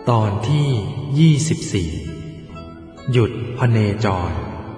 ตอนที่24หยุดพเนจร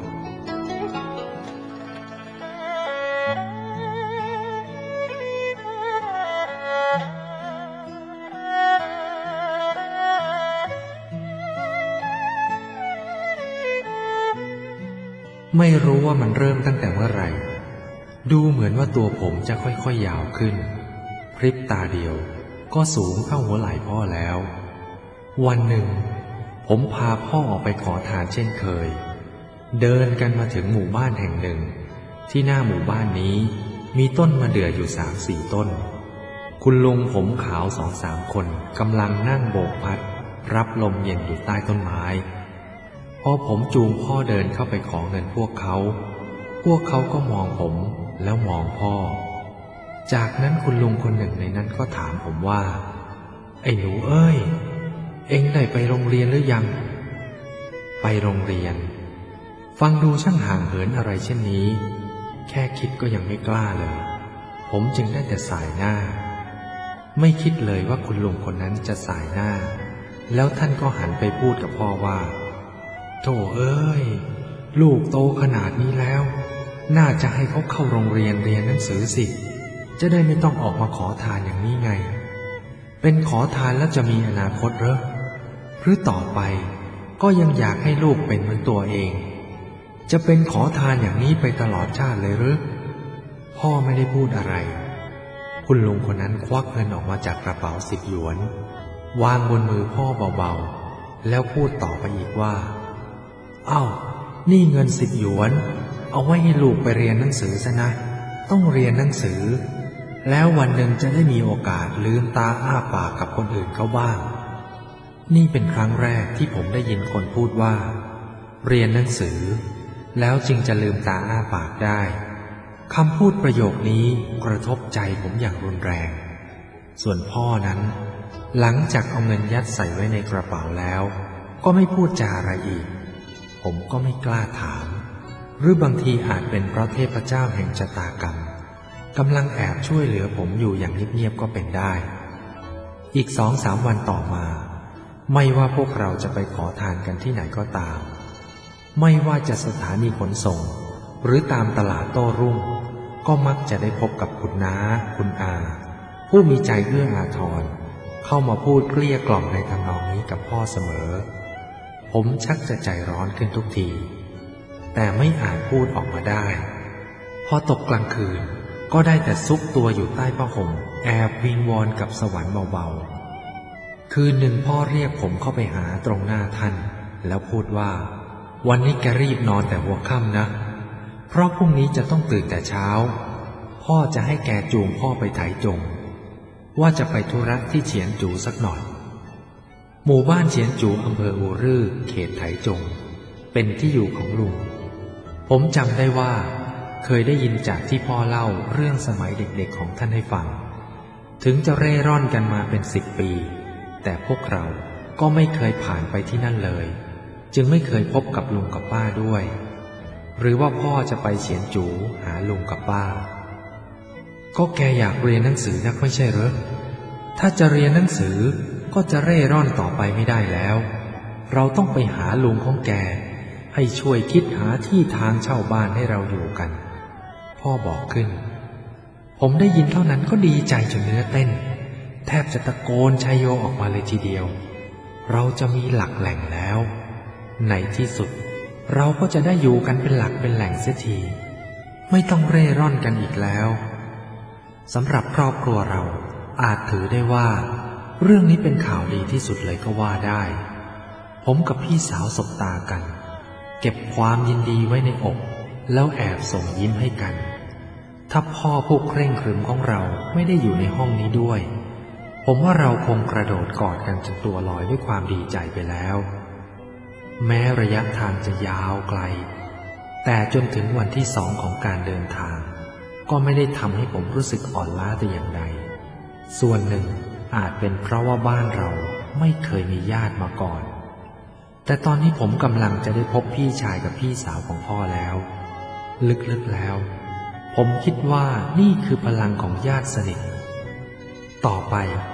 ไม่รู้ว่ามันเริ่มตั้งแต่เมื่อไหร่ดูเหมือนว่าตัวผมจะค่อยๆยาวขึ้นพริบตาเดียวก็สูงเข้าหัวไหล่พ่อแล้ววันหนึ่งผมพาพ่อออกไปขอทานเช่นเคยเดินกันมาถึงหมู่บ้านแห่งหนึ่งที่หน้าหมู่บ้านนี้มีต้นมะเดื่ออยู่3-4 ต้นคุณลุงผมขาว2-3 คนกำลังนั่งโบกพัดรับลมเย็นอยู่ใต้ต้นไม้พอผมจูงพ่อเดินเข้าไปขอเงินพวกเขาก็มองผมแล้วมองพ่อจากนั้นคุณลุงคนหนึ่งในนั้นก็ถามผมว่าไอ้หนูเอ้ยเอ็งได้ไปโรงเรียนหรือยังไปโรงเรียนฟังดูช่างห่างเหินอะไรเช่นนี้แค่คิดก็ยังไม่กล้าเลยผมจึงได้แต่สายหน้าไม่คิดเลยว่าคุณลุงคนนั้นจะสายหน้าแล้วท่านก็หันไปพูดกับพ่อว่าโธ่เอ้ยลูกโตขนาดนี้แล้วน่าจะให้เขาเข้าโรงเรียนเรียนหนังสือสิจะได้ไม่ต้องออกมาขอทานอย่างนี้ไงเป็นขอทานแล้วจะมีอนาคตเหรอหรือต่อไปก็ยังอยากให้ลูกเป็นเหมือนตัวเองจะเป็นขอทานอย่างนี้ไปตลอดชาติเลยหรือพ่อไม่ได้พูดอะไรคุณลุงคนนั้นควักเงินออกมาจากกระเป๋า10 หยวนวางบนมือพ่อเบาๆแล้วพูดต่อไปอีกว่าเอ้านี่เงิน10 หยวนเอาไว้ให้ลูกไปเรียนหนังสือซะนะต้องเรียนหนังสือแล้ววันหนึ่งจะได้มีโอกาสลืมตาอ้าปากกับคนอื่นเขาบ้างนี่เป็นครั้งแรกที่ผมได้ยินคนพูดว่าเรียนหนังสือแล้วจึงจะลืมตาอ้าปากได้คำพูดประโยคนี้กระทบใจผมอย่างรุนแรงส่วนพ่อนั้นหลังจากเอาเงินยัดใส่ไว้ในกระเป๋าแล้วก็ไม่พูดจาอะไรอีกผมก็ไม่กล้าถามหรือบางทีอาจเป็นเพราะเทพเจ้าแห่งชะตากรรมกำลังแอบช่วยเหลือผมอยู่อย่างเงียบๆก็เป็นได้อีก2-3 วันต่อมาไม่ว่าพวกเราจะไปขอทานกันที่ไหนก็ตามไม่ว่าจะสถานีขนส่งหรือตามตลาดโต้รุ่งก็มักจะได้พบกับคุณน้าคุณอาผู้มีใจเอื้ออาทรเข้ามาพูดเกลี้ยกล่อมในทำนองนี้กับพ่อเสมอผมชักจะใจร้อนขึ้นทุกทีแต่ไม่อาจพูดออกมาได้พอตกกลางคืนก็ได้แต่ซุกตัวอยู่ใต้ผ้าห่มแอบวิงวอนกับสวรรค์เบาๆคืนหนึ่งพ่อเรียกผมเข้าไปหาตรงหน้าท่านแล้วพูดว่าวันนี้แกรีบนอนแต่หัวค่ำนะเพราะพรุ่งนี้จะต้องตื่นแต่เช้าพ่อจะให้แกจูงพ่อไปไถจงว่าจะไปธุระที่เฉียนจูสักหน่อยหมู่บ้านเฉียนจูอำเภออูรื่อเขตไถจงเป็นที่อยู่ของลุงผมจำได้ว่าเคยได้ยินจากที่พ่อเล่าเรื่องสมัยเด็กๆของท่านให้ฟังถึงจะเร่ร่อนกันมาเป็น10 ปีแต่พวกเราก็ไม่เคยผ่านไปที่นั่นเลยจึงไม่เคยพบกับลุงกับป้าด้วยหรือว่าพ่อจะไปเฉียนจูหาลุงกับป้าก็แกอยากเรียนหนังสือนักไม่ใช่เหรอถ้าจะเรียนหนังสือก็จะเร่ร่อนต่อไปไม่ได้แล้วเราต้องไปหาลุงของแกให้ช่วยคิดหาที่ทางเช่าบ้านให้เราอยู่กันพ่อบอกขึ้นผมได้ยินเท่านั้นก็ดีใจจนเนื้อเต้นแทบจะตะโกนชัยโยออกมาเลยทีเดียวเราจะมีหลักแหล่งแล้วในที่สุดเราก็จะได้อยู่กันเป็นหลักเป็นแหล่งเสียทีไม่ต้องเร่ร่อนกันอีกแล้วสำหรับครอบครัวเราอาจถือได้ว่าเรื่องนี้เป็นข่าวดีที่สุดเลยก็ว่าได้ผมกับพี่สาวสบตากันเก็บความยินดีไว้ในอกแล้วแอบส่งยิ้มให้กันถ้าพ่อผู้เคร่งครึมของเราไม่ได้อยู่ในห้องนี้ด้วยผมว่าเราคงกระโดดกอดกันจนตัวลอยด้วยความดีใจไปแล้วแม้ระยะทางจะยาวไกลแต่จนถึงวันที่2ของการเดินทางก็ไม่ได้ทำให้ผมรู้สึกอ่อนล้าแต่อย่างใดส่วนหนึ่งอาจเป็นเพราะว่าบ้านเราไม่เคยมีญาติมาก่อนแต่ตอนนี้ผมกำลังจะได้พบพี่ชายกับพี่สาวของพ่อแล้วลึกๆแล้วผมคิดว่านี่คือพลังของญาติสนิทต่อไป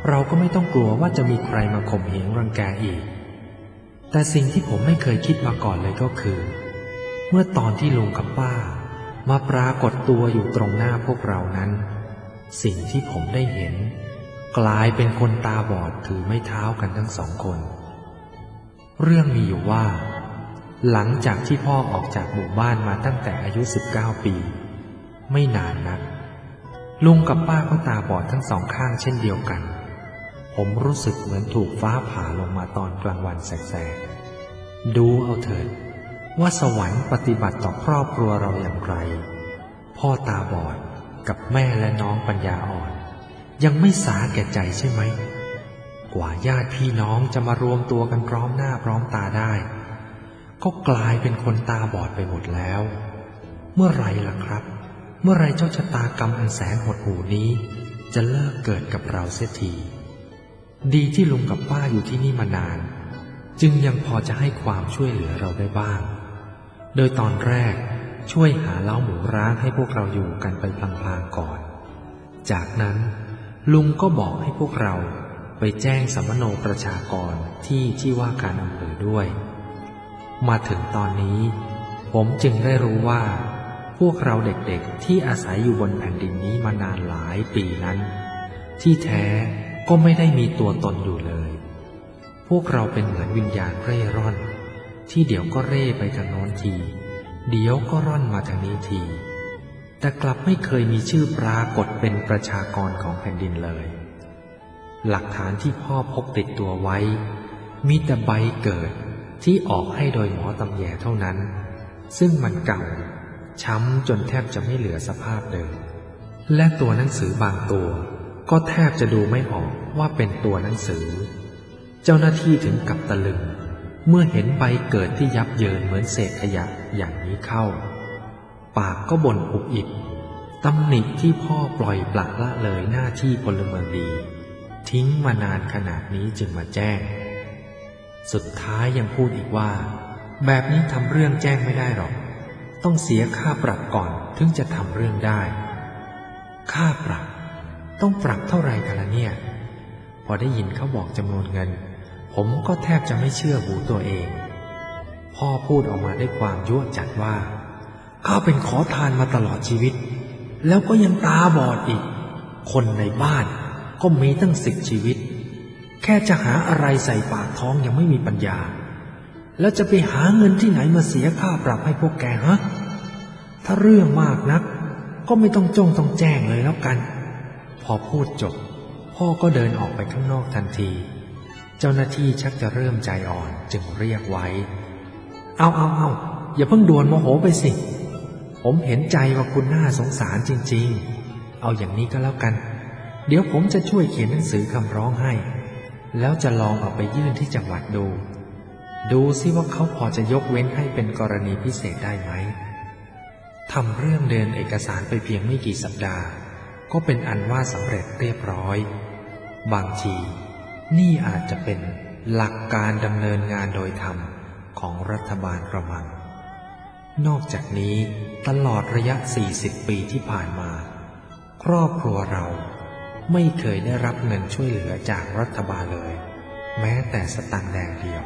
เราก็ไม่ต้องกลัวว่าจะมีใครมาข่มเหงรังแกอีกแต่สิ่งที่ผมไม่เคยคิดมาก่อนเลยก็คือเมื่อตอนที่ลุงกับป้ามาปรากฏตัวอยู่ตรงหน้าพวกเรานั้นสิ่งที่ผมได้เห็นกลายเป็นคนตาบอดถือไม้เท้ากันทั้งสองคนเรื่องมีอยู่ว่าหลังจากที่พ่อออกจากหมู่บ้านมาตั้งแต่อายุ19 ปีไม่นานนักลุงกับป้าก็ตาบอดทั้งสองข้างเช่นเดียวกันผมรู้สึกเหมือนถูกฟ้าผ่าลงมาตอนกลางวันแสกๆดูเอาเถิดว่าสวรรค์ปฏิบัติต่อครอบครัวเราอย่างไรพ่อตาบอดกับแม่และน้องปัญญาอ่อนยังไม่สาแก่ใจใช่ไหมกว่าญาติพี่น้องจะมารวมตัวกันพร้อมหน้าพร้อมตาได้ก็กลายเป็นคนตาบอดไปหมดแล้วเมื่อไรล่ะครับเมื่อไรเจ้าชะตากรรมอันแสนหดหู่นี้จะเลิกเกิดกับเราเสียทีดีที่ลุงกับป้าอยู่ที่นี่มานานจึงยังพอจะให้ความช่วยเหลือเราได้บ้างโดยตอนแรกช่วยหาเล้าหมูร้างให้พวกเราอยู่กันไปพลางๆก่อนจากนั้นลุงก็บอกให้พวกเราไปแจ้งสัมมโนประชากรที่ว่าการอำเภอด้วยมาถึงตอนนี้ผมจึงได้รู้ว่าพวกเราเด็กๆที่อาศัยอยู่บนแผ่นดินนี้มานานหลายปีนั้นที่แท้ก็ไม่ได้มีตัวตนอยู่เลยพวกเราเป็นเหมือนวิญญาณเร่ร่อนที่เดี๋ยวก็เร่ไปทางโน้นทีเดี๋ยวก็ร่อนมาทางนี้ทีแต่กลับไม่เคยมีชื่อปรากฏเป็นประชากรของแผ่นดินเลยหลักฐานที่พ่อพกติดตัวไว้มีแต่ใบเกิดที่ออกให้โดยหมอตำแยเท่านั้นซึ่งมันเก่าช้ำจนแทบจะไม่เหลือสภาพเดิมและตัวหนังสือบางตัวก็แทบจะดูไม่ออกว่าเป็นตัวหนังสือเจ้าหน้าที่ถึงกับตะลึงเมื่อเห็นใบเกิดที่ยับเยินเหมือนเศษขยะอย่างนี้เข้าปากก็บ่นอุบอิบตำหนิที่พ่อปล่อยปละละเลยหน้าที่พลเมืองดีทิ้งมานานขนาดนี้จึงมาแจ้งสุดท้ายยังพูดอีกว่าแบบนี้ทำเรื่องแจ้งไม่ได้หรอกต้องเสียค่าปรับก่อนถึงจะทำเรื่องได้ค่าปรับต้องปรับเท่าไหร่กันล่ะเนี่ยพอได้ยินเขาบอกจำนวนเงินผมก็แทบจะไม่เชื่อหูตัวเองพ่อพูดออกมาด้วยความยั่วจัดว่าข้าเป็นขอทานมาตลอดชีวิตแล้วก็ยังตาบอดอีกคนในบ้านก็มีตั้ง10 ชีวิตแค่จะหาอะไรใส่ปากท้องยังไม่มีปัญญาแล้วจะไปหาเงินที่ไหนมาเสียค่าปรับให้พวกแกฮะถ้าเรื่องมากนักก็ไม่ต้องต้องแจ้งเลยแล้วกันพอพูดจบพ่อก็เดินออกไปข้างนอกทันทีเจ้าหน้าที่ชักจะเริ่มใจอ่อนจึงเรียกไว้เอาอย่าเพิ่งด่วนโมโหไปสิผมเห็นใจว่าคุณน่าสงสารจริงๆเอาอย่างนี้ก็แล้วกันเดี๋ยวผมจะช่วยเขียนหนังสือคำร้องให้แล้วจะลองเอาไปยื่นที่จังหวัดดูซิว่าเขาพอจะยกเว้นให้เป็นกรณีพิเศษได้ไหมทำเรื่องเดินเอกสารไปเพียงไม่กี่สัปดาห์ก็เป็นอันว่าสำเร็จเรียบร้อยบางทีนี่อาจจะเป็นหลักการดำเนินงานโดยธรรมของรัฐบาลกระมังนอกจากนี้ตลอดระยะ40 ปีที่ผ่านมาครอบครัวเราไม่เคยได้รับเงินช่วยเหลือจากรัฐบาลเลยแม้แต่สตางค์แดงเดียว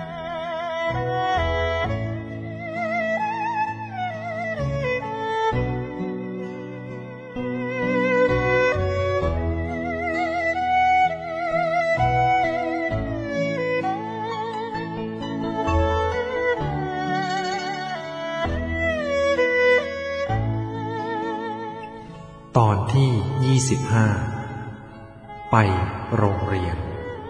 ตอนที่25ไปโรงเรียน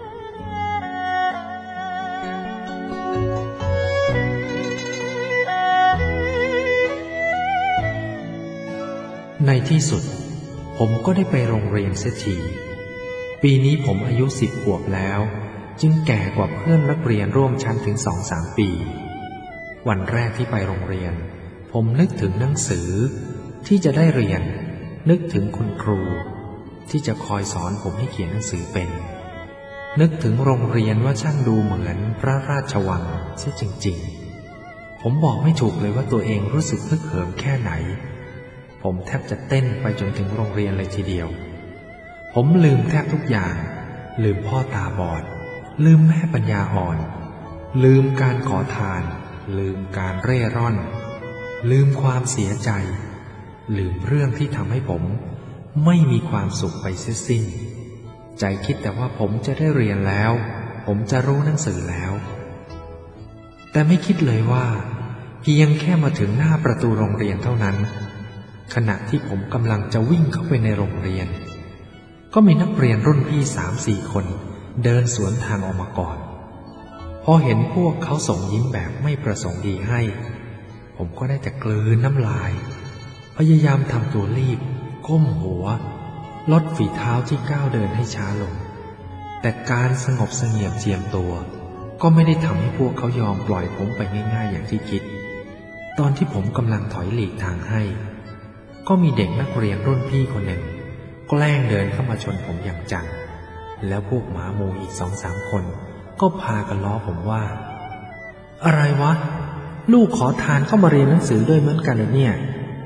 ในที่สุดผมก็ได้ไปโรงเรียนเสียทีปีนี้ผมอายุ10 ขวบแล้วจึงแก่กว่าเพื่อนนักเรียนร่วมชั้นถึง 2-3 ปีวันแรกที่ไปโรงเรียนผมนึกถึงหนังสือที่จะได้เรียนนึกถึงคุณครูที่จะคอยสอนผมให้เขียนหนังสือเป็นนึกถึงโรงเรียนว่าช่างดูเหมือนพระราชวังเสียจริงๆผมบอกไม่ถูกเลยว่าตัวเองรู้สึกฮึกเหิมแค่ไหนผมแทบจะเต้นไปจนถึงโรงเรียนเลยทีเดียวผมลืมแทบทุกอย่างลืมพ่อตาบอดลืมแม่ปัญญาอ่อนลืมการขอทานลืมการเร่ร่อนลืมความเสียใจลืมเรื่องที่ทำให้ผมไม่มีความสุขไปเสียสิ้นใจคิดแต่ว่าผมจะได้เรียนแล้วผมจะรู้หนังสือแล้วแต่ไม่คิดเลยว่าเพียงแค่มาถึงหน้าประตูโรงเรียนเท่านั้นขณะที่ผมกำลังจะวิ่งเข้าไปในโรงเรียนก็มีนักเรียนรุ่นพี่3-4 คนเดินสวนทางออกมาก่อนพอเห็นพวกเขาส่งยิ้มแบบไม่ประสงค์ดีให้ผมก็ได้แต่กลืนน้ำลายพยายามทำตัวรีบก้มหัวลดฝีเท้าที่ก้าวเดินให้ช้าลงแต่การสงบเสงี่ยมเจียมตัวก็ไม่ได้ทำให้พวกเขายอมปล่อยผมไปง่ายๆอย่างที่คิดตอนที่ผมกำลังถอยหลีกทางให้ก็มีเด็กนักเรียนรุ่นพี่คนหนึ่งแกล้งเดินเข้ามาชนผมอย่างจังแล้วพวกหมาหมู่อีก2-3 คนก็พากันล้อผมว่าอะไรวะลูกขอทานเข้ามาเรียนหนังสือด้วยเหมือนกันเลยเนี่ย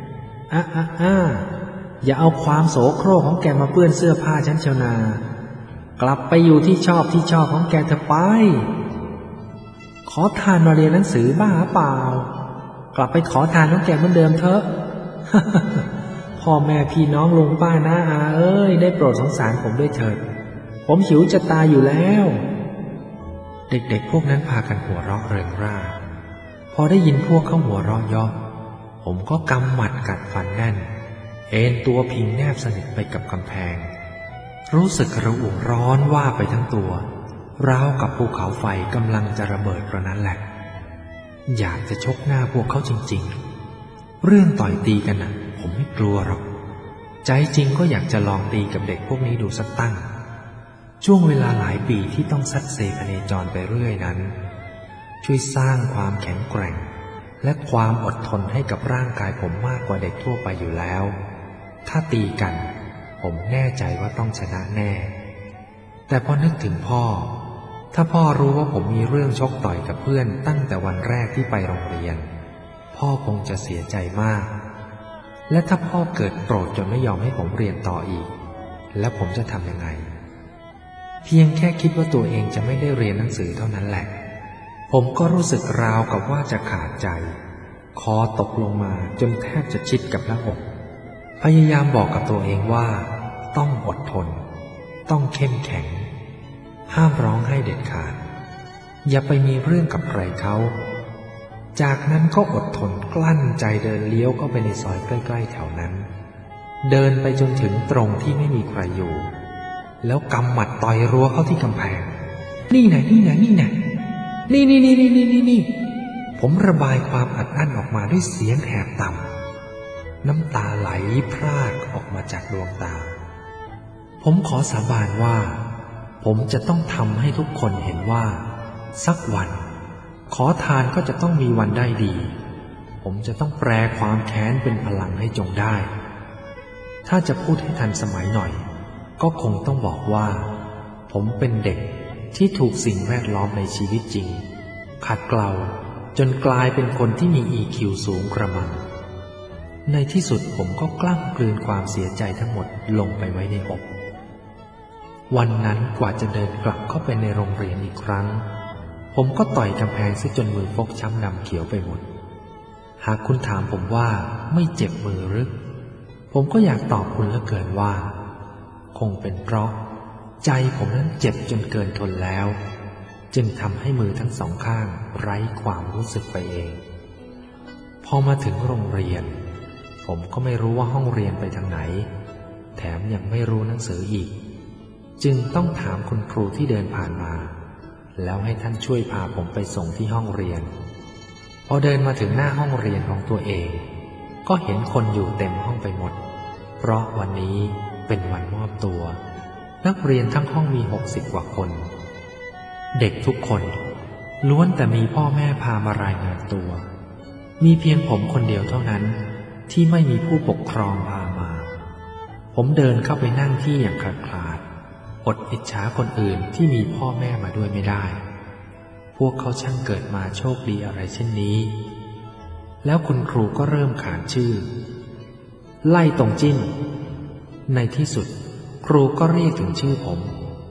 อย่าเอาความโสโครกของแกมาเปื้อนเสื้อผ้าฉันเชียวนากลับไปอยู่ที่ชอบของแกเถอะไปขอทานมาเรียนหนังสือบ้าเปล่ากลับไปขอทานของแกเหมือนเดิมเถอะ พ่อแม่พี่น้องลุงป้าน้าอาเอ้ยได้โปรดสงสารผมด้วยเถิดผมหิวจะตายอยู่แล้วเด็กๆพวกนั้นพากันหัวเราะเริงร่าพอได้ยินพวกเขาหัวเราะเยาะผมก็กำหมัดกัดฟันแน่นเอนตัวพิงแนบสนิทไปกับกำแพงรู้สึกระอุร้อนว่าไปทั้งตัวราวกับภูเขาไฟกำลังจะระเบิดกระนั้นแหละอยากจะชกหน้าพวกเขาจริงๆเรื่องต่อยตีกันน่ะผมไม่กลัวหรอกใจจริงก็อยากจะลองตีกับเด็กพวกนี้ดูสักตั้งช่วงเวลาหลายปีที่ต้องซัดเซพเนจรไปเรื่อยนั้นช่วยสร้างความแข็งแกร่งและความอดทนให้กับร่างกายผมมากกว่าเด็กทั่วไปอยู่แล้วถ้าตีกันผมแน่ใจว่าต้องชนะแน่แต่พอนึกถึงพ่อถ้าพ่อรู้ว่าผมมีเรื่องชกต่อยกับเพื่อนตั้งแต่วันแรกที่ไปโรงเรียนพ่อคงจะเสียใจมากและถ้าพ่อเกิดโกรธจนไม่ยอมให้ผมเรียนต่ออีกแล้วผมจะทำยังไงเพียงแค่คิดว่าตัวเองจะไม่ได้เรียนหนังสือเท่านั้นแหละผมก็รู้สึกราวกับว่าจะขาดใจคอตกลงมาจนแทบจะชิดกับหน้าอกพยายามบอกกับตัวเองว่าต้องอดทนต้องเข้มแข็งห้ามร้องไห้เด็ดขาดอย่าไปมีเรื่องกับใครเขาจากนั้นก็อดทนกลั้นใจเดินเลี้ยวเข้าไปในซอยใกล้ๆแถวนั้นเดินไปจนถึงตรงที่ไม่มีใครอยู่แล้วกำหมัดต่อยรั้วเข้าที่กำแพงนี่ไงนี่ผมระบายความอัดอั้นออกมาด้วยเสียงแหบต่ำน้ำตาไหลพรากออกมาจากดวงตาผมขอสาบานว่าผมจะต้องทำให้ทุกคนเห็นว่าสักวันขอทานก็จะต้องมีวันได้ดีผมจะต้องแปลความแค้นเป็นพลังให้จงได้ถ้าจะพูดให้ทันสมัยหน่อยก็คงต้องบอกว่าผมเป็นเด็กที่ถูกสิ่งแวดล้อมในชีวิตจริงขัดเกลาจนกลายเป็นคนที่มี EQ สูงกระมังในที่สุดผมก็กล้ำกลืนความเสียใจทั้งหมดลงไปไว้ในอกวันนั้นกว่าจะเดินกลับเข้าไปในโรงเรียนอีกครั้งผมก็ต่อยกำแพงซะจนมือฟกช้ำดำเขียวไปหมดหากคุณถามผมว่าไม่เจ็บมือหรือผมก็อยากตอบคุณเหลือเกินว่าคงเป็นเพราะใจผมนั้นเจ็บจนเกินทนแล้วจึงทำให้มือทั้งสองข้างไร้ความรู้สึกไปเองพอมาถึงโรงเรียนผมก็ไม่รู้ว่าห้องเรียนไปทางไหนแถมยังไม่รู้หนังสืออีกจึงต้องถามคุณครูที่เดินผ่านมาแล้วให้ท่านช่วยพาผมไปส่งที่ห้องเรียนพอเดินมาถึงหน้าห้องเรียนของตัวเองก็เห็นคนอยู่เต็มห้องไปหมดเพราะวันนี้เป็นวันมอบตัวนักเรียนทั้งห้องมี60 กว่าคนเด็กทุกคนล้วนแต่มีพ่อแม่พามารายงานตัวมีเพียงผมคนเดียวเท่านั้นที่ไม่มีผู้ปกครองพามาผมเดินเข้าไปนั่งที่อย่างขาดอดอิจฉาคนอื่นที่มีพ่อแม่มาด้วยไม่ได้พวกเขาช่างเกิดมาโชคดีอะไรเช่นนี้แล้วคุณครูก็เริ่มขานชื่อไล่ตรงจิ้นในที่สุดครูก็เรียกถึงชื่อผม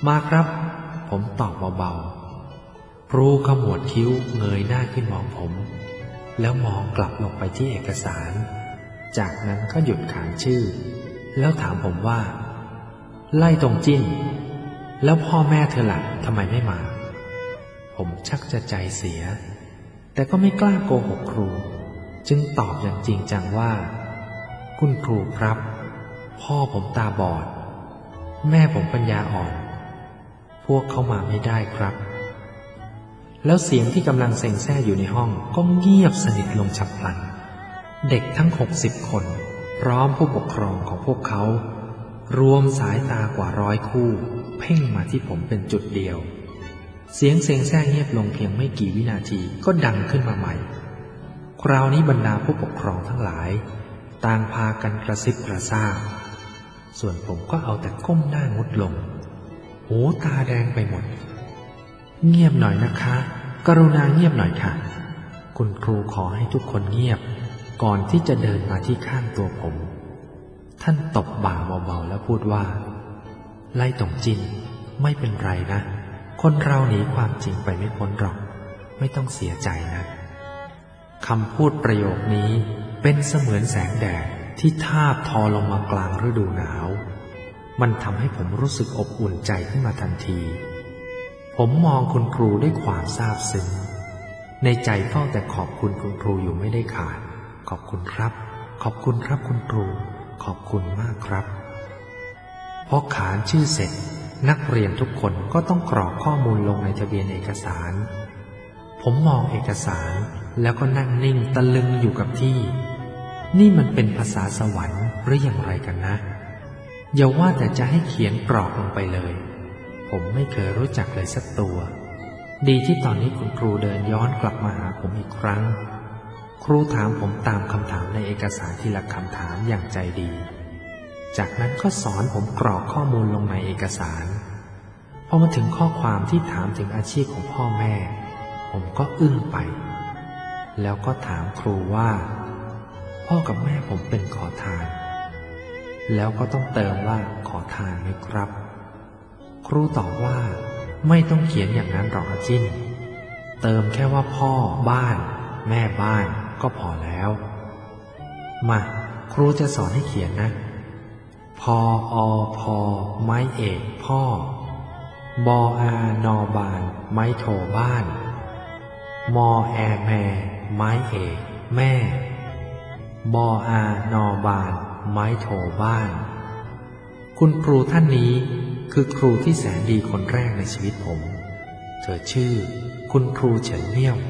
มาครับผมตอบเบาๆครูขมวดคิ้วเงยหน้าขึ้นมองผมแล้วมองกลับลงไปที่เอกสารจากนั้นก็หยุดขานชื่อแล้วถามผมว่าไล่ตรงจิ้นแล้วพ่อแม่เธอล่ะทำไมไม่มาผมชักจะใจเสียแต่ก็ไม่กล้าโกหกครูจึงตอบอย่างจริงจังว่าคุณครูครับพ่อผมตาบอดแม่ผมปัญญาอ่อนพวกเขามาไม่ได้ครับแล้วเสียงที่กำลังเซ็งแซ่อยู่ในห้องก็เงียบสนิทลงฉับพลันเด็กทั้ง60 คนพร้อมผู้ปกครองของพวกเขารวมสายตากว่า100 คู่เพ่งมาที่ผมเป็นจุดเดียวเสียงเซ็งแซ่เงียบลงเพียงไม่กี่วินาทีก็ดังขึ้นมาใหม่คราวนี้บรรดาผู้ปกครองทั้งหลายต่างพากันกระซิบกระซาบส่วนผมก็เอาแต่ก้มหน้างุดลงหูตาแดงไปหมดเงียบหน่อยนะคะกรุณาเงียบหน่อยค่ะคุณครูขอให้ทุกคนเงียบก่อนที่จะเดินมาที่ข้างตัวผมท่านตบบ่าเบาๆแล้วพูดว่าไล่ตงจินไม่เป็นไรนะคนเราหนีความจริงไปไม่พ้นหรอกไม่ต้องเสียใจนะคำพูดประโยคนี้เป็นเสมือนแสงแดดที่ทาบทอลงมากลางฤดูหนาวมันทำให้ผมรู้สึกอบอุ่นใจขึ้นมาทันทีผมมองคุณครูด้วยความซาบซึ้งในใจเฝ้าแต่ขอบคุณคุณครูอยู่ไม่ได้ขาดขอบคุณครับขอบคุณครับคุณครูขอบคุณมากครับพอขานชื่อเสร็จนักเรียนทุกคนก็ต้องกรอกข้อมูลลงในทะเบียนเอกสารผมมองเอกสารแล้วก็นั่งนิ่งตะลึงอยู่กับที่นี่มันเป็นภาษาสวรรค์หรืออย่างไรกันนะอย่าว่าแต่จะให้เขียนกรอกลงไปเลยผมไม่เคยรู้จักเลยสักตัวดีที่ตอนนี้คุณครูเดินย้อนกลับมาหาผมอีกครั้งครูถามผมตามคำถามในเอกสารทีละคำถามอย่างใจดีจากนั้นก็สอนผมกรอกข้อมูลลงในเอกสารพอมาถึงข้อความที่ถามถึงอาชีพของพ่อแม่ผมก็อึ้งไปแล้วก็ถามครูว่าพ่อกับแม่ผมเป็นขอทานแล้วก็ต้องเติมว่าขอทานไหมครับครูตอบว่าไม่ต้องเขียนอย่างนั้นหรอกอาจิ้นเติมแค่ว่าพ่อบ้านแม่บ้านก็พอแล้วมาครูจะสอนให้เขียนนะพอพอไม้เอกพ่อบอนอบานไม้โทบ้านมอแอแม่ไม้เอกแม่บอนอบานไม้โทบ้านคุณครูท่านนี้คือครูที่แสนดีคนแรกในชีวิตผมเธอชื่อคุณครูเฉินเมี่ยว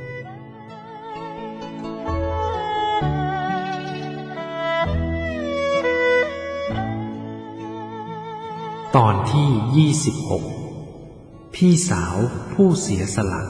ตอนที่26พี่สาวผู้เสียสละ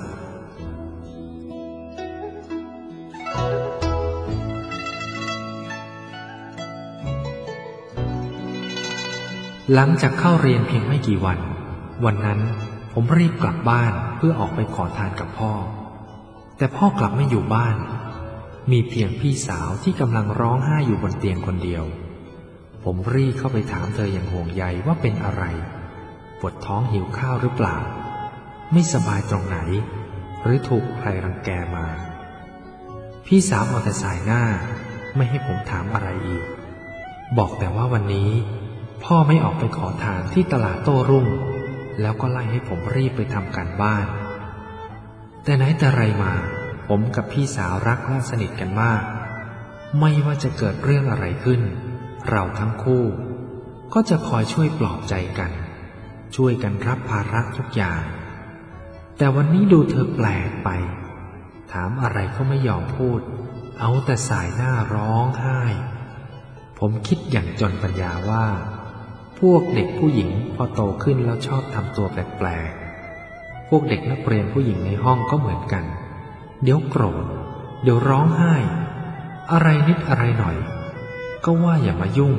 หลังจากเข้าเรียนเพียงไม่กี่วันนั้นผมรีบกลับบ้านเพื่อออกไปขอทานกับพ่อแต่พ่อกลับไม่อยู่บ้านมีเพียงพี่สาวที่กำลังร้องไห้อยู่บนเตียงคนเดียวผมรีบเข้าไปถามเธออย่างห่วงใยว่าเป็นอะไรปวดท้องหิวข้าวหรือเปล่าไม่สบายตรงไหนหรือถูกใครรังแกมาพี่สาวเอาแต่สายหน้าไม่ให้ผมถามอะไรอีกบอกแต่ว่าวันนี้พ่อไม่ออกไปขอทานที่ตลาดโต้รุ่งแล้วก็ไล่ให้ผมรีบไปทำการบ้านแต่ไหนแต่ไรมาผมกับพี่สาวรักและสนิทกันมากไม่ว่าจะเกิดเรื่องอะไรขึ้นเราทั้งคู่ก็จะคอยช่วยปลอบใจกันช่วยกันรับภาระทุกอย่างแต่วันนี้ดูเธอแปลกไปถามอะไรก็ไม่ยอมพูดเอาแต่สายหน้าร้องไห้ผมคิดอย่างจนปัญญาว่าพวกเด็กผู้หญิงพอโตขึ้นแล้วชอบทำตัวแปลกๆพวกเด็กนักเรียนผู้หญิงในห้องก็เหมือนกันเดี๋ยวโกรธเดี๋ยวร้องไห้อะไรนิดอะไรหน่อยก็ว่าอย่ามายุ่ง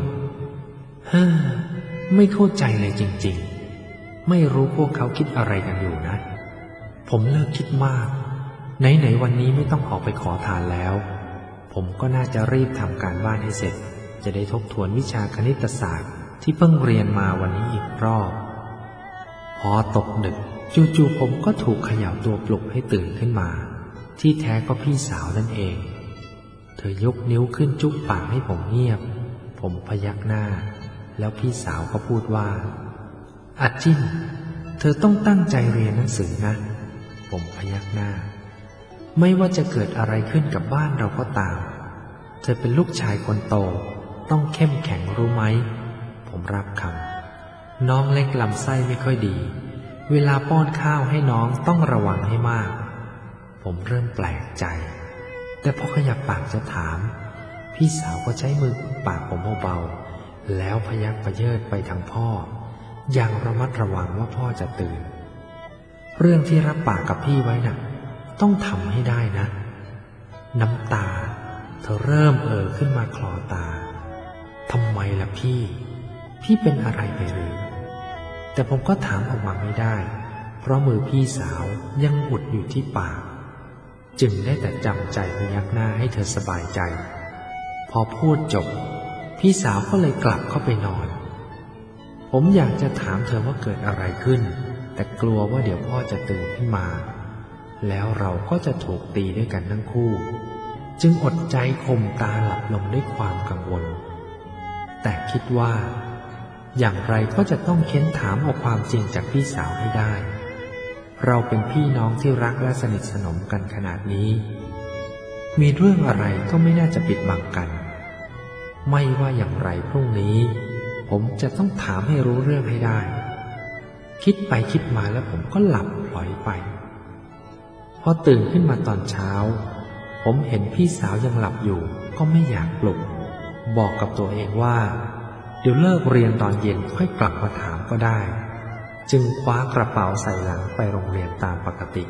ไม่เข้าใจเลยจริงๆไม่รู้พวกเขาคิดอะไรกันอยู่นะผมเลิกคิดมากไหนๆวันนี้ไม่ต้องออกไปขอทานแล้วผมก็น่าจะรีบทำการบ้านให้เสร็จจะได้ทบทวนวิชาคณิตศาสตร์ที่เพิ่งเรียนมาวันนี้อีกรอบพอตกดึกจู่ๆผมก็ถูกเขย่าตัวปลุกให้ตื่นขึ้นมาที่แท้ก็พี่สาวนั่นเองเธอยกนิ้วขึ้นจุ๊บปากให้ผมเงียบผมพยักหน้าแล้วพี่สาวก็พูดว่าอาจิ้นเธอต้องตั้งใจเรียนหนังสือนะผมพยักหน้าไม่ว่าจะเกิดอะไรขึ้นกับบ้านเราก็ตามเธอเป็นลูกชายคนโตต้องเข้มแข็งรู้ไหมผมรับคำน้องเล็กลำไส้ไม่ค่อยดีเวลาป้อนข้าวให้น้องต้องระวังให้มากผมเริ่มแปลกใจแต่พอขยับปากจะถามพี่สาวก็ใช้มือปากผมเบาๆแล้วพยักพเยิดไปทางพ่ออย่างระมัดระวังว่าพ่อจะตื่นเรื่องที่รับปากกับพี่ไว้น่ะต้องทำให้ได้นะน้ำตาเธอเริ่มขึ้นมาคลอตาทำไมล่ะพี่เป็นอะไรไปหรือแต่ผมก็ถามออกมาไม่ได้เพราะมือพี่สาวยังอุดอยู่ที่ปากจึงได้แต่จำใจพยักหน้าให้เธอสบายใจพอพูดจบพี่สาวก็เลยกลับเข้าไปนอนผมอยากจะถามเธอว่าเกิดอะไรขึ้นแต่กลัวว่าเดี๋ยวพ่อจะตื่นขึ้นมาแล้วเราก็จะถูกตีด้วยกันทั้งคู่จึงอดใจข่มตาหลับลงด้วยความกังวลแต่คิดว่าอย่างไรก็จะต้องเค้นถามเอาความจริงจากพี่สาวให้ได้เราเป็นพี่น้องที่รักและสนิทสนมกันขนาดนี้มีเรื่องอะไรก็ไม่น่าจะปิดบังกันไม่ว่าอย่างไรพรุ่งนี้ผมจะต้องถามให้รู้เรื่องให้ได้คิดไปคิดมาแล้วผมก็หลับพลอยไปพอตื่นขึ้นมาตอนเช้าผมเห็นพี่สาวยังหลับอยู่ก็ไม่อยากปลุกบอกกับตัวเองว่าเดี๋ยวเลิกเรียนตอนเย็นค่อยกลับมาถามก็ได้จึงคว้ากระเป๋าใส่หลังไปโรงเรียนตามปกติ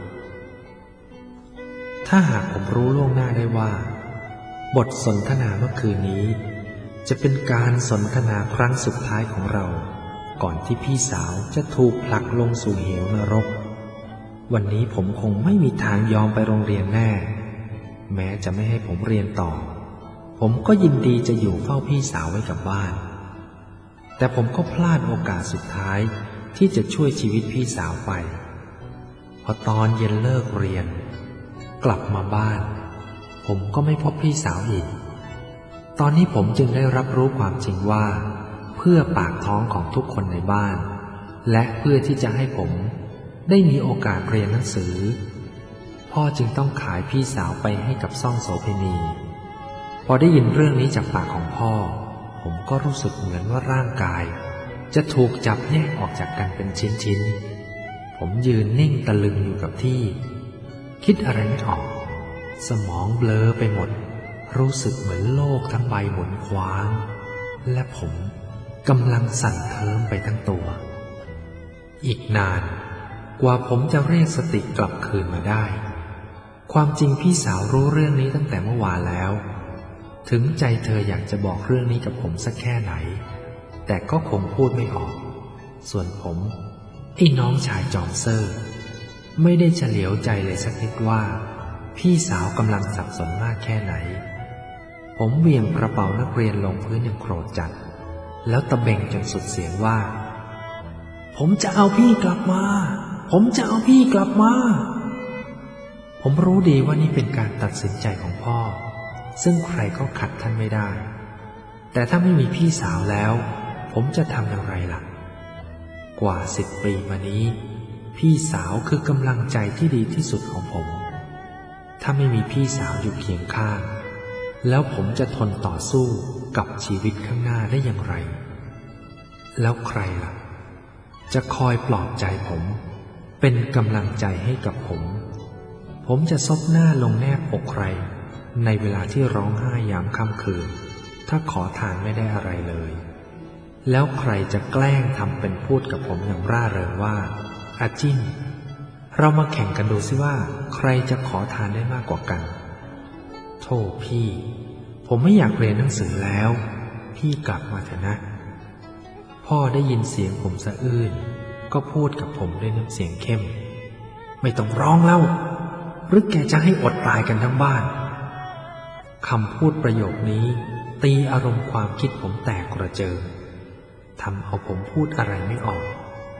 ถ้าหากผมรู้ล่วงหน้าได้ว่าบทสนทนาเมื่อคืนนี้จะเป็นการสนทนาครั้งสุดท้ายของเราก่อนที่พี่สาวจะถูกผลักลงสู่เหวนรกวันนี้ผมคงไม่มีทางยอมไปโรงเรียนแน่แม้จะไม่ให้ผมเรียนต่อผมก็ยินดีจะอยู่เฝ้าพี่สาวไว้กับบ้านแต่ผมก็พลาดโอกาสสุดท้ายที่จะช่วยชีวิตพี่สาวไปพอตอนเย็นเลิกเรียนกลับมาบ้านผมก็ไม่พบพี่สาวอีกตอนนี้ผมจึงได้รับรู้ความจริงว่าเพื่อปากท้องของทุกคนในบ้านและเพื่อที่จะให้ผมได้มีโอกาสเรียนหนังสือพ่อจึงต้องขายพี่สาวไปให้กับซ่องโสเภณีพอได้ยินเรื่องนี้จากปากของพ่อผมก็รู้สึกเหมือนว่าร่างกายจะถูกจับแยกออกจากกันเป็นชิ้นๆผมยืนนิ่งตะลึงอยู่กับที่คิดอะไรไม่ออกสมองเบลอไปหมดรู้สึกเหมือนโลกทั้งใบหมุนคว้างและผมกำลังสั่นเทิมไปทั้งตัวอีกนานกว่าผมจะเรียกสติกลับคืนมาได้ความจริงพี่สาวรู้เรื่องนี้ตั้งแต่เมื่อวานแล้วถึงใจเธออยากจะบอกเรื่องนี้กับผมสักแค่ไหนแต่ก็คงพูดไม่ออกส่วนผมไอ้น้องชายจอมเซอร์ไม่ได้เฉลียวใจเลยสักนิดว่าพี่สาวกำลังสับสนมากแค่ไหนผมเหวี่ยงกระเป๋านักเรียนลงพื้นอย่างโกรธจัดแล้วตะเบงจนสุดเสียงว่าผมจะเอาพี่กลับมาผมจะเอาพี่กลับมาผมรู้ดีว่านี่เป็นการตัดสินใจของพ่อซึ่งใครก็ขัดท่านไม่ได้แต่ถ้าไม่มีพี่สาวแล้วผมจะทำอย่างไรล่ะกว่า10 ปีมานี้พี่สาวคือกำลังใจที่ดีที่สุดของผมถ้าไม่มีพี่สาวอยู่เคียงข้างแล้วผมจะทนต่อสู้กับชีวิตข้างหน้าได้อย่างไรแล้วใครล่ะจะคอยปลอบใจผมเป็นกำลังใจให้กับผมจะซบหน้าลงแนบอกใครในเวลาที่ร้องไห้ยามค่ำคืนถ้าขอทานไม่ได้อะไรเลยแล้วใครจะแกล้งทำเป็นพูดกับผมอย่างร่าเริงว่าอาจิ้นเรามาแข่งกันดูสิว่าใครจะขอทานได้มากกว่ากันโธ่พี่ผมไม่อยากเรียนหนังสือแล้วพี่กลับมาเถอะนะพ่อได้ยินเสียงผมสะอื้นก็พูดกับผมด้วยน้ำเสียงเข้มไม่ต้องร้องแล้วหรือแกจะให้อดตายกันทั้งบ้านคำพูดประโยคนี้ตีอารมณ์ความคิดผมแตกกระเจิงทำเอาผมพูดอะไรไม่ออก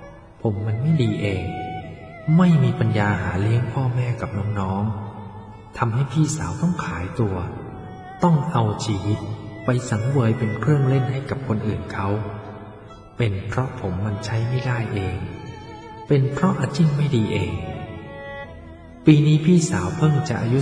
ผมมันไม่ดีเองไม่มีปัญญาหาเลี้ยงพ่อแม่กับน้องๆทำให้พี่สาวต้องขายตัวต้องเอาชีวิตไปสังเวยเป็นเครื่องเล่นให้กับคนอื่นเขาเป็นเพราะผมมันใช้ไม่ได้เองเป็นเพราะอาจิ้งไม่ดีเองปีนี้พี่สาวเพิ่งจะอายุ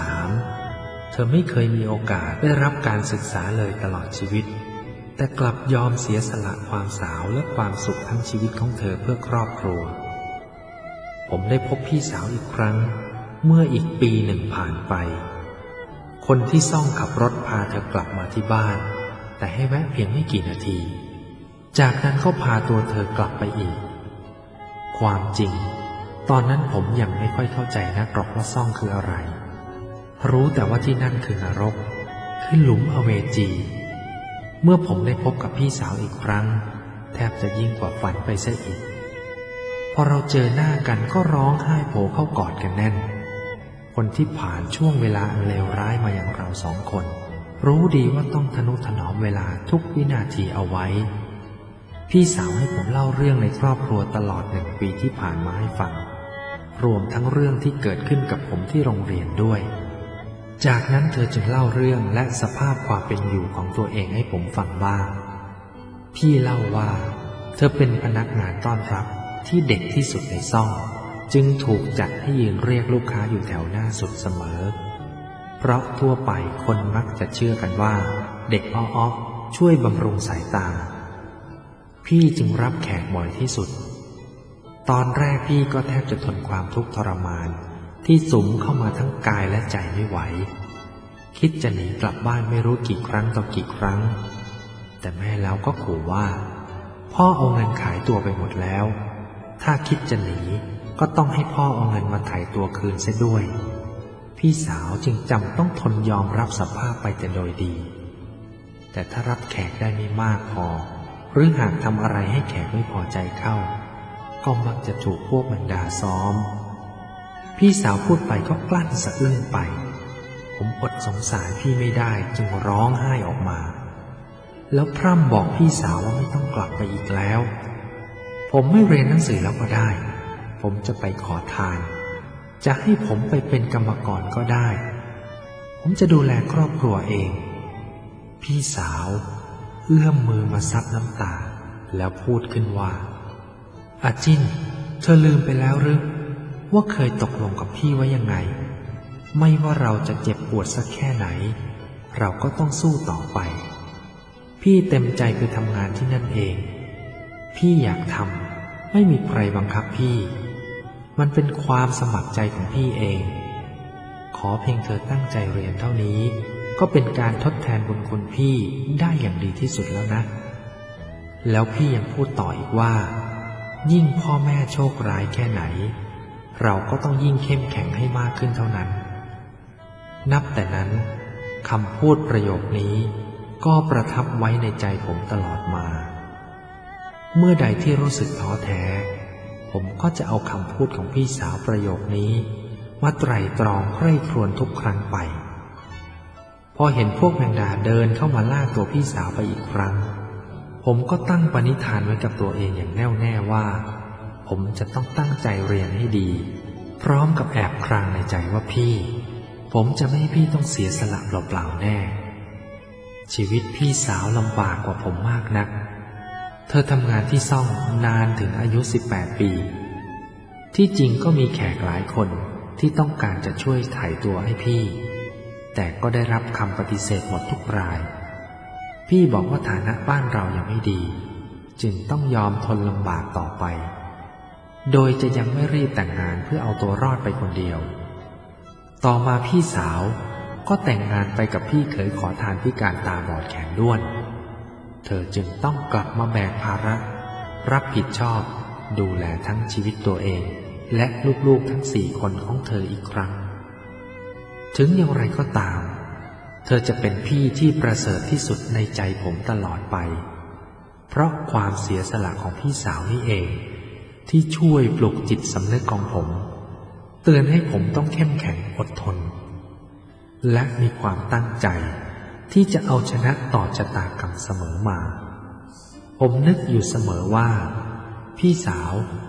13เธอไม่เคยมีโอกาสได้รับการศึกษาเลยตลอดชีวิตแต่กลับยอมเสียสละความสาวและความสุขทั้งชีวิตของเธอเพื่อครอบครัวผมได้พบพี่สาวอีกครั้งเมื่ออีกปีหนึ่งผ่านไปคนที่ซ่องขับรถพาเธอกลับมาที่บ้านแต่ให้แวะเพียงไม่กี่นาทีจากนั้นเขาพาตัวเธอกลับไปอีกความจริงตอนนั้นผมยังไม่ค่อยเข้าใจนักหรอกว่าซ่องคืออะไรรู้แต่ว่าที่นั่นคือนรกคือหลุมอเวจีเมื่อผมได้พบกับพี่สาวอีกครั้งแทบจะยิ่งกว่าฝันไปซะอีกพอเราเจอหน้ากันก็ร้องไห้โผล่เข้ากอดกันแน่นคนที่ผ่านช่วงเวลาอันเลวร้ายมาอย่างเราสองคนรู้ดีว่าต้องทนุถนอมเวลาทุกวินาทีเอาไว้พี่สาวให้ผมเล่าเรื่องในครอบครัวตลอด1 ปีที่ผ่านมาให้ฟังรวมทั้งเรื่องที่เกิดขึ้นกับผมที่โรงเรียนด้วยจากนั้นเธอจึงเล่าเรื่องและสภาพความเป็นอยู่ของตัวเองให้ผมฟังบ้างพี่เล่าว่าเธอเป็นพนักงานต้อนรับที่เด็กที่สุดในซ่องจึงถูกจัดให้ยืนเรียกลูกค้าอยู่แถวหน้าสุดเสมอเพราะทั่วไปคนมักจะเชื่อกันว่าเด็กอ้อๆช่วยบำรุงสายตาพี่จึงรับแขกบ่อยที่สุดตอนแรกพี่ก็แทบจะทนความทุกข์ทรมานที่สุมเข้ามาทั้งกายและใจไม่ไหวคิดจะหนีกลับบ้านไม่รู้กี่ครั้งต่อกี่ครั้งแต่แม่แล้วก็ขู่ว่าพ่อเอาเงินขายตัวไปหมดแล้วถ้าคิดจะหนีก็ต้องให้พ่อเอาเงินมาไถ่ตัวคืนเสียด้วยพี่สาวจึงจำต้องทนยอมรับสภาพไปแต่โดยดีแต่ถ้ารับแขกได้ไม่มากพอหรือหากทำอะไรให้แขกไม่พอใจเข้าก็มักจะถูกพวกมันด่าซ้อมพี่สาวพูดไปก็กลั้นสะอื้นไปผมอดสงสารพี่ไม่ได้จึงร้องไห้ออกมาแล้วพร่ำบอกพี่สาวว่าไม่ต้องกลับไปอีกแล้วผมไม่เรียนหนังสือแล้วก็ได้ผมจะไปขอทานจะให้ผมไปเป็นกรรมกรก็ได้ผมจะดูแลครอบครัวเองพี่สาวเอื้อมมือมาซับน้ำตาแล้วพูดขึ้นว่าอาจิ้นเธอลืมไปแล้วหรือว่าเคยตกลงกับพี่ไว้ยังไงไม่ว่าเราจะเจ็บปวดสักแค่ไหนเราก็ต้องสู้ต่อไปพี่เต็มใจไปทำงานที่นั่นเองพี่อยากทำไม่มีใครบังคับพี่มันเป็นความสมัครใจของพี่เองขอเพียงเธอตั้งใจเรียนเท่านี้ก็เป็นการทดแทนบุญคุณพี่ได้อย่างดีที่สุดแล้วนะแล้วพี่ยังพูดต่ออีกว่ายิ่งพ่อแม่โชคร้ายแค่ไหนเราก็ต้องยิ่งเข้มแข็งให้มากขึ้นเท่านั้นนับแต่นั้นคำพูดประโยคนี้ก็ประทับไว้ในใจผมตลอดมาเมื่อใดที่รู้สึกท้อแท้ผมก็จะเอาคำพูดของพี่สาวประโยคนี้มาไตร่ตรองใคร่ครวญทุกครั้งไปพอเห็นพวกแมงดาเดินเข้ามาลากตัวพี่สาวไปอีกครั้งผมก็ตั้งปณิธานไว้กับตัวเองอย่างแน่วแน่ว่าผมจะต้องตั้งใจเรียนให้ดีพร้อมกับแอบครางในใจว่าผมจะไม่ให้พี่ต้องเสียสละเปล่าๆแน่ชีวิตพี่สาวลำบากกว่าผมมากนักเธอทำงานที่ซ่องนานถึงอายุ18 ปีที่จริงก็มีแขกหลายคนที่ต้องการจะช่วยไถ่ตัวให้พี่แต่ก็ได้รับคำปฏิเสธหมดทุกรายพี่บอกว่าฐานะบ้านเรายังไม่ดีจึงต้องยอมทนลำบากต่อไปโดยจะยังไม่รีบแต่งงานเพื่อเอาตัวรอดไปคนเดียวต่อมาพี่สาวก็แต่งงานไปกับพี่เขยขอทานพิการตาบอดแขนด้วนเธอจึงต้องกลับมาแบกภาระรับผิดชอบดูแลทั้งชีวิตตัวเองและลูกๆทั้ง4 คนของเธออีกครั้งถึงอย่างไรก็ตามเธอจะเป็นพี่ที่ประเสริฐที่สุดในใจผมตลอดไปเพราะความเสียสละของพี่สาวนี่เองที่ช่วยปลุกจิตสำนึกของผมเตือนให้ผมต้องเข้มแข็งอดทนและมีความตั้งใจที่จะเอาชนะต่อชะตากรรมเสมอมาผมนึกอยู่เสมอว่าพี่สาว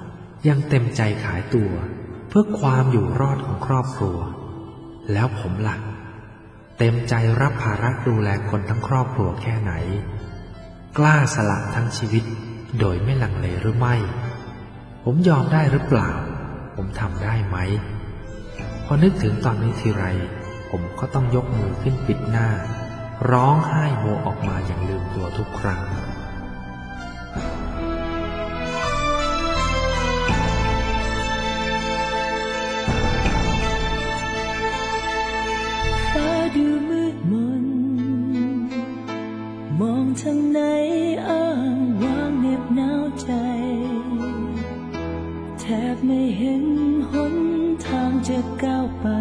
ยังเต็มใจขายตัวเพื่อความอยู่รอดของครอบครัวแล้วผมล่ะเต็มใจรับภาระดูแลคนทั้งครอบครัวแค่ไหนกล้าสละทั้งชีวิตโดยไม่ลังเลหรือไม่ผมยอมได้หรือเปล่าผมทำได้ไหมพอนึกถึงตอนนี้ทีไรผมก็ต้องยกมือขึ้นปิดหน้าร้องไห้โฮออกมาอย่างลืมตัวทุกครั้งฟ้าดูมืดมนมองทางไหนอ้างว้างเหน็บหนาวใจแทบไม่เห็นหนทางจะก้าวไป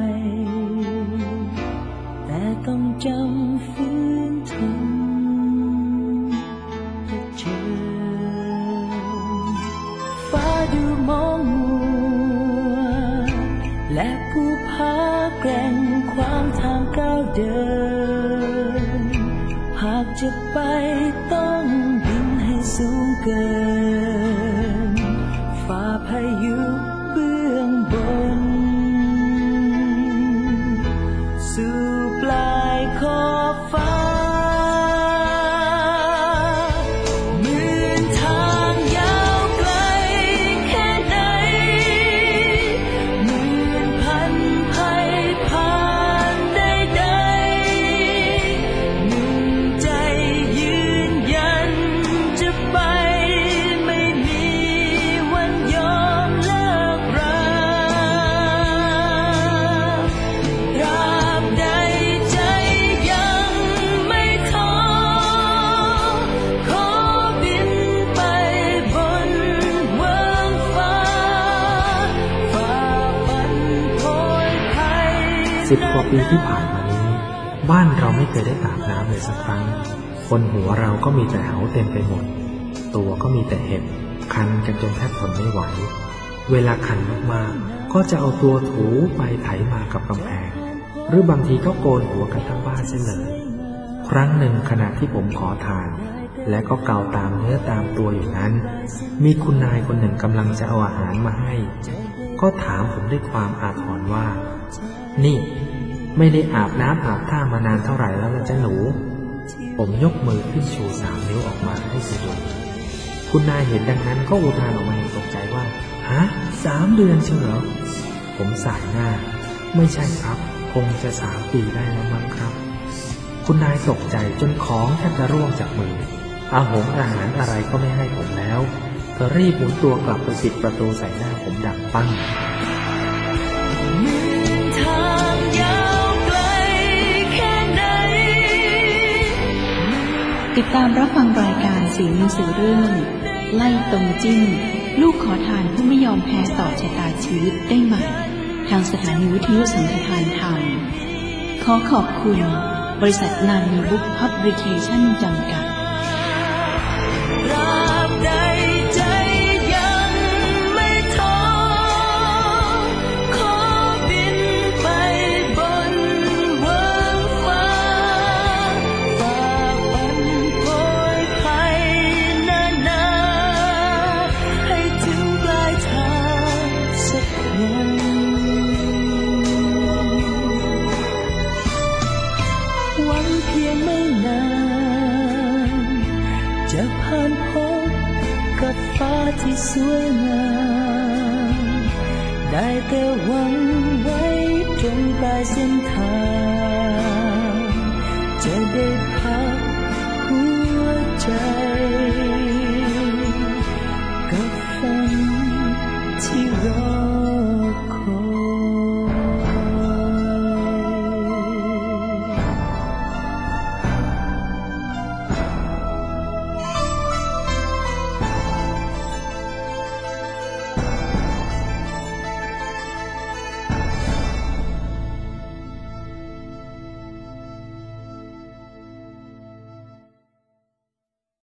แต่ต้องจำฝืนทนเพื่อเจอฟ้าดูมองมัวและผู้พาแกร่งขวางทางก้าวเดินหากจะไปต้องบินให้สูงเกินฝ่าพายุเบื้องบนสู่ปลายขอบฟ้าเหมือนทางยาวไกลแค่ไหนเหมือนพันภัยผ่านใดๆหนึ่งใจยืนยันจะไปไม่มีวันยอมเลิกราตราบใดใจยังไม่ท้อขอบินไปบนเวิ้งฟ้าฝ่าฟันโผยภัย 10 กว่าปีที่ผ่านมานี้บ้านเราไม่เคยได้อาบน้ำเลยสักครั้งบนหัวเราก็มีแต่เหาเต็มไปหมดตัวก็มีแต่เห็บคันกันจนแทบทนไม่ไหวเวลาคันมากๆก็จะเอาตัวถูไปไถมากับกำแพงหรือบางทีก็โกนหัวกันทั้งบ้านเสียเลยครั้งหนึ่งขณะที่ผมขอทานและก็เกาตามเนื้อตามตัวอยู่นั้นมีคุณนายคนหนึ่งกำลังจะเอาอาหารมาให้ก็ถามผมด้วยความอาถรรพ์ว่านี่ไม่ได้อาบน้ำอาบท่ามานานเท่าไหร่แล้วล่ะจ๊ะหนูผมยกมือขึ้นชู3 นิ้วออกมาให้ดูคุณนายเห็นดังนั้นก็อุทานออกมาอย่างตกใจว่าฮะ3 เดือนเชียวเหรอผมสายหน้าไม่ใช่ครับคงจะ3 ปีได้แล้วมั้งครับคุณนายตกใจจนของแทบจะร่วงจากมืออาหารอะไรก็ไม่ให้ผมแล้วเธอรีบหมุนตัวกลับไปปิดประตูใส่หน้าผมดังปั้งติดตามรับฟังรายการเสียงหนังสือเรื่องไล่ตรงจิ้นลูกขอทานผู้ไม่ยอมแพ้ต่อชะตาชีวิตได้ใหม่ทางสถานีวิทยุสังฆทานธรรมขอขอบคุณบริษัทนานีบุ๊กพับลิเคชั่นจำกัดจะผ่านพบกับฟ้าที่สวยงามได้แต่หวังไว้ตรงปลายเส้นทางจะได้พา